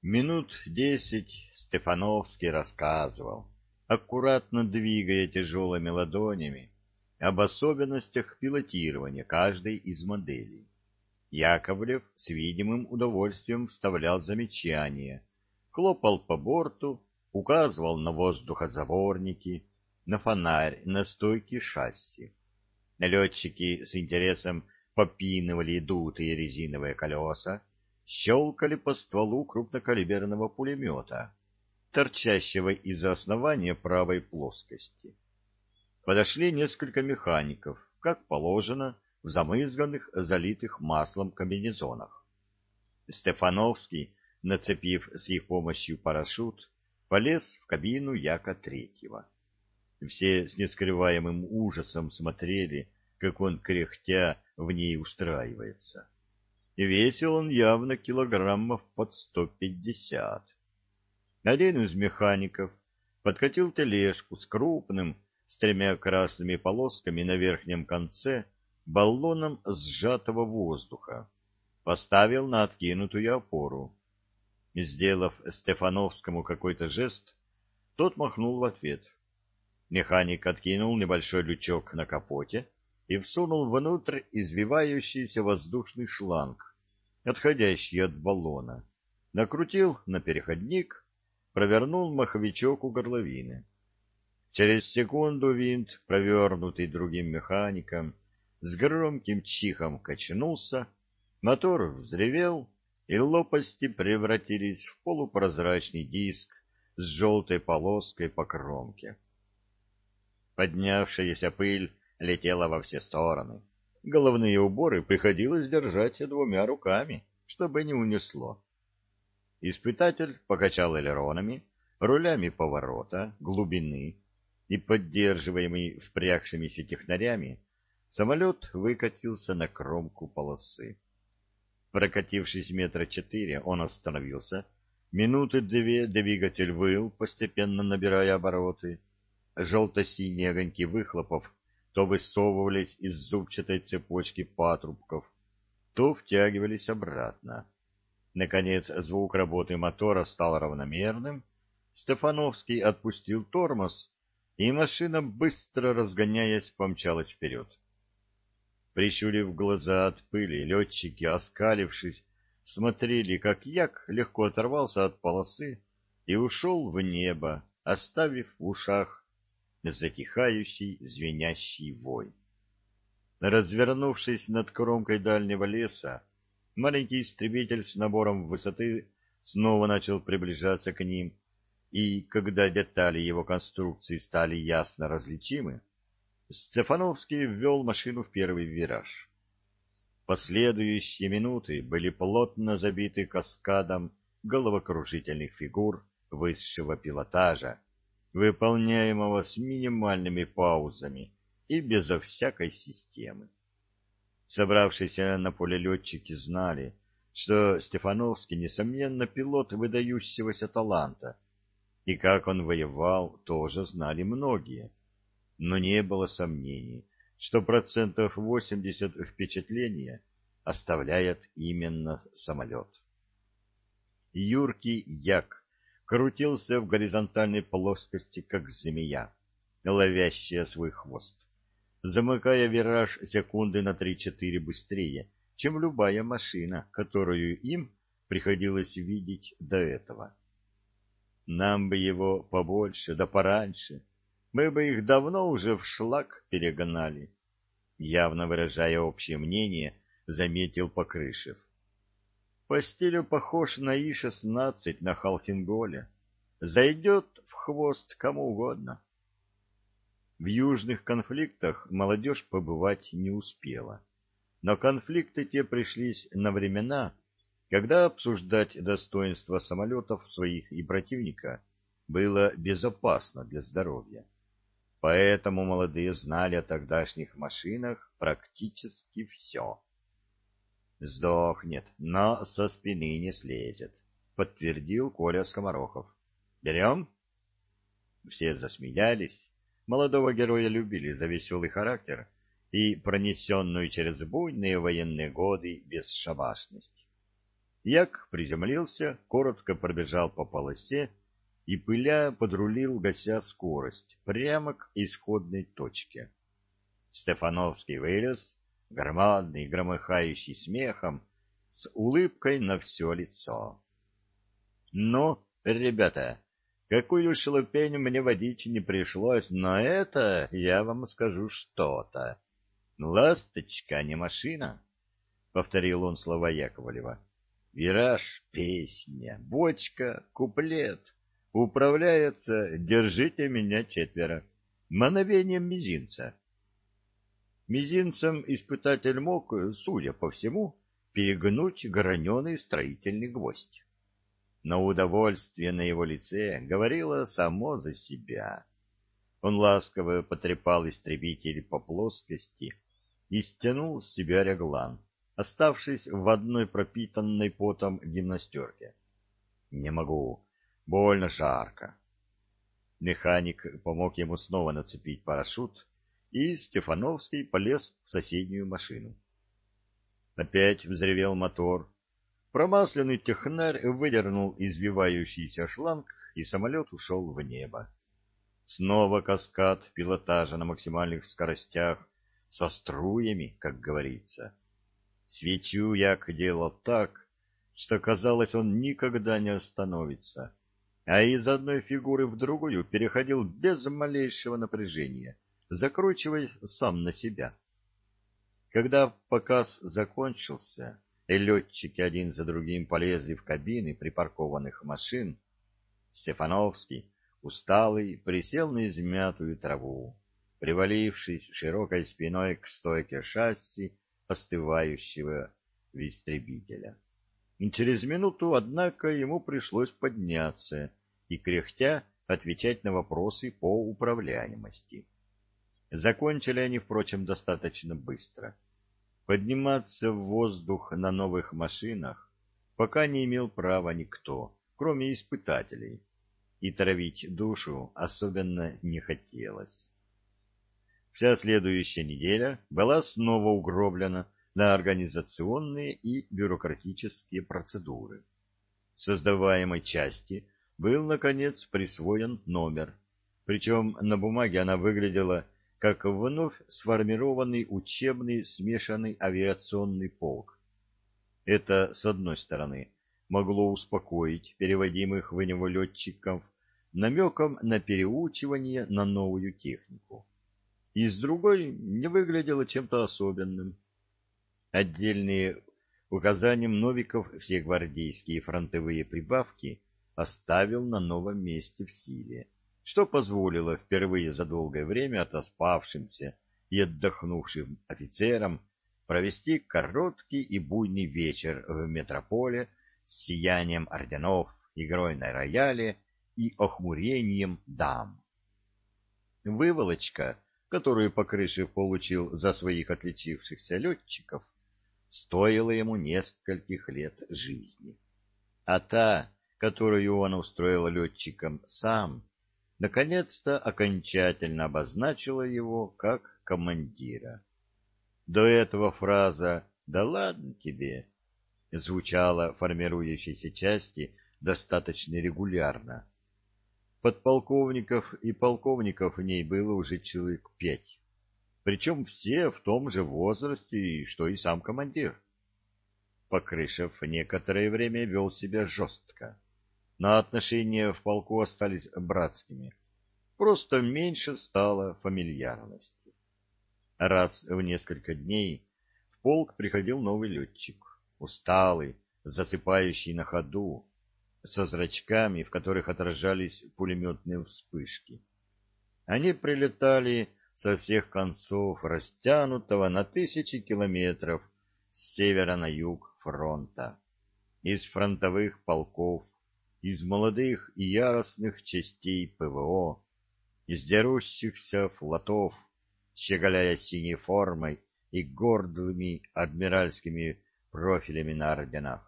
Минут 10 Стефановский рассказывал, аккуратно двигая тяжелыми ладонями, об особенностях пилотирования каждой из моделей. Яковлев с видимым удовольствием вставлял замечания, хлопал по борту, указывал на воздухозаборники, на фонарь, на стойки шасси. Летчики с интересом попинывали дутые резиновые колеса, щелкали по стволу крупнокалиберного пулемета, торчащего из основания правой плоскости. Подошли несколько механиков, как положено, в замызганных, залитых маслом комбинезонах. Стефановский, нацепив с их помощью парашют, полез в кабину Яка-3. Все с нескрываемым ужасом смотрели, как он, кряхтя, в ней устраивается. И весил он явно килограммов под 150. Один из механиков подкатил тележку с крупным, с 3 красными полосками на верхнем конце, баллоном сжатого воздуха, поставил на откинутую опору. Сделав Стефановскому какой-то жест, тот махнул в ответ. Механик откинул небольшой лючок на капоте и всунул внутрь извивающийся воздушный шланг, отходящий от баллона, накрутил на переходник, провернул маховичок у горловины. Через секунду винт, провернутый другим механиком, с громким чихом качнулся, мотор взревел, и лопасти превратились в полупрозрачный диск с желтой полоской по кромке. Поднявшаяся пыль летела во все стороны. Головные уборы приходилось держать 2 руками, чтобы не унесло. Испытатель покачал элеронами, рулями поворота, глубины, и, поддерживаемый впрягшимися технарями, самолет выкатился на кромку полосы. Прокатившись 4 метра, он остановился. Минуты 2 двигатель выл, постепенно набирая обороты. Желто-синие огоньки выхлопов то высовывались из зубчатой цепочки патрубков, то втягивались обратно. Наконец звук работы мотора стал равномерным. Стефановский отпустил тормоз, и машина, быстро разгоняясь, помчалась вперед. Прищурив глаза от пыли, летчики, оскалившись, смотрели, как Як легко оторвался от полосы и ушел в небо, оставив в ушах затихающий звенящий вой. Развернувшись над кромкой дальнего леса, маленький истребитель с набором высоты снова начал приближаться к ним, и, когда детали его конструкции стали ясно различимы, Стефановский ввел машину в первый вираж. Последующие минуты были плотно забиты каскадом головокружительных фигур высшего пилотажа, выполняемого с минимальными паузами и безо всякой системы. Собравшиеся на поле летчики знали, что Стефановский, несомненно, пилот выдающегося таланта, и как он воевал, тоже знали многие. Но не было сомнений, что 80% впечатления оставляет именно самолет. Юркий Як крутился в горизонтальной плоскости, как змея, ловящая свой хвост, замыкая вираж секунды на 3-4 быстрее, чем любая машина, которую им приходилось видеть до этого. Нам бы его побольше, да пораньше, мы бы их давно уже в шлак перегнали, явно выражая общее мнение, заметил Покрышев. По стилю похож на И-16 на Халхинголе. Зайдет в хвост кому угодно. В южных конфликтах молодежь побывать не успела. Но конфликты те пришлись на времена, когда обсуждать достоинства самолетов своих и противника было безопасно для здоровья. Поэтому молодые знали о тогдашних машинах практически все. «Сдохнет, но со спины не слезет», — подтвердил Коля Скоморохов. «Берем?» Все засмеялись. Молодого героя любили за веселый характер и пронесенную через буйные военные годы бесшабашность. Як приземлился, коротко пробежал по полосе и, пыля, подрулил, гася скорость, прямо к исходной точке. Стефановский вылез, громадный, громыхающий смехом, с улыбкой на все лицо. — Ну, ребята, какую шелупень мне водить не пришлось, но это, я вам скажу, что-то. Ласточка, а не машина, — повторил он слова Яковлева. Вираж — песня, бочка — куплет. Управляется «Держите меня четверо» мановением мизинца. Мизинцем испытатель мог, судя по всему, перегнуть граненый строительный гвоздь. Но удовольствие на его лице говорило само за себя. Он ласково потрепал истребитель по плоскости и стянул с себя реглан, оставшись в одной пропитанной потом гимнастерке. «Не могу, больно жарко». Механик помог ему снова нацепить парашют, и Стефановский полез в соседнюю машину. Опять взревел мотор. Промасленный технарь выдернул извивающийся шланг, и самолет ушел в небо. Снова каскад пилотажа на максимальных скоростях, со струями, как говорится. Свечу Як делал так, что, казалось, он никогда не остановится, а из одной фигуры в другую переходил без малейшего напряжения, закручиваясь сам на себя. Когда показ закончился, и летчики один за другим полезли в кабины припаркованных машин, Стефановский, усталый, присел на измятую траву, привалившись широкой спиной к стойке шасси остывающего истребителя. Через минуту, однако, ему пришлось подняться и, кряхтя, отвечать на вопросы по управляемости. Закончили они, впрочем, достаточно быстро. Подниматься в воздух на новых машинах пока не имел права никто, кроме испытателей, и травить душу особенно не хотелось. Вся следующая неделя была снова угроблена на организационные и бюрократические процедуры. Создаваемой части был, наконец, присвоен номер, причем на бумаге она выглядела как вновь сформированный учебный смешанный авиационный полк. Это, с одной стороны, могло успокоить переводимых в него летчиков намеком на переучивание на новую технику, и с другой не выглядело чем-то особенным. Отдельные указанием Новиков все гвардейские фронтовые прибавки оставил на новом месте в силе, что позволило впервые за долгое время отоспавшимся и отдохнувшим офицерам провести короткий и буйный вечер в метрополе с сиянием орденов, игрой на рояле и охмурением дам. Выволочка, которую Покрышев получил за своих отличившихся летчиков, стоила ему нескольких лет жизни. А та, которую он устроил летчикам сам, наконец-то окончательно обозначила его как командира. До этого фраза «да ладно тебе» звучала в формирующейся части достаточно регулярно. Подполковников и полковников в ней было уже человек 5, причем все в том же возрасте, что и сам командир. Покрышев некоторое время вел себя жестко, но отношения в полку остались братскими, просто меньше стало фамильярности. Раз в несколько дней в полк приходил новый летчик, усталый, засыпающий на ходу, со зрачками, в которых отражались пулеметные вспышки. Они прилетали со всех концов растянутого на тысячи километров с севера на юг фронта, из фронтовых полков, из молодых и яростных частей ПВО, из дерущихся флотов, щеголяя синей формой и гордыми адмиральскими профилями на орденах.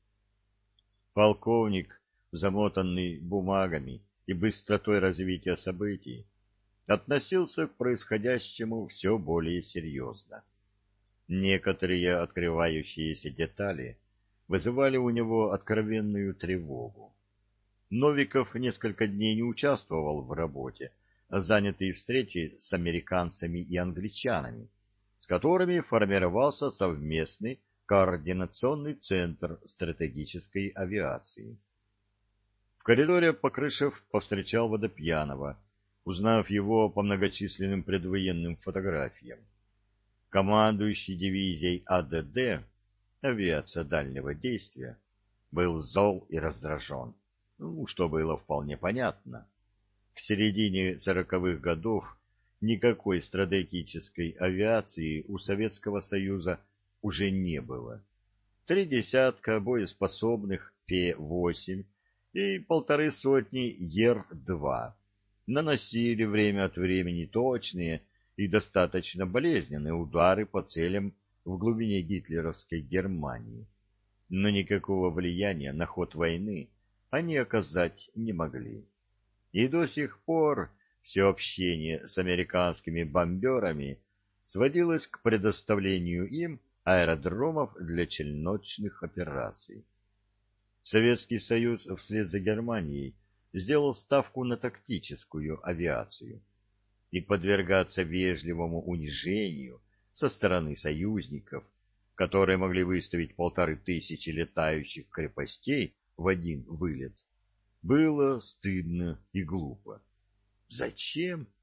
Полковник, замотанный бумагами и быстротой развития событий, относился к происходящему все более серьезно. Некоторые открывающиеся детали вызывали у него откровенную тревогу. Новиков несколько дней не участвовал в работе, занятый встречей с американцами и англичанами, с которыми формировался совместный координационный центр стратегической авиации. В коридоре Покрышев повстречал Водопьянова, узнав его по многочисленным предвоенным фотографиям. Командующий дивизией АДД, авиация дальнего действия, был зол и раздражен, что было вполне понятно. К середине 40-х годов никакой стратегической авиации у Советского Союза уже не было. 3 десятка боеспособных П-8 и 1,5 Ер-2 наносили время от времени точные и достаточно болезненные удары по целям в глубине гитлеровской Германии, но никакого влияния на ход войны они оказать не могли. И до сих пор все общение с американскими бомберами сводилось к предоставлению им аэродромов для челночных операций. Советский Союз вслед за Германией сделал ставку на тактическую авиацию, и подвергаться вежливому унижению со стороны союзников, которые могли выставить 1500 летающих крепостей в один вылет, было стыдно и глупо. Зачем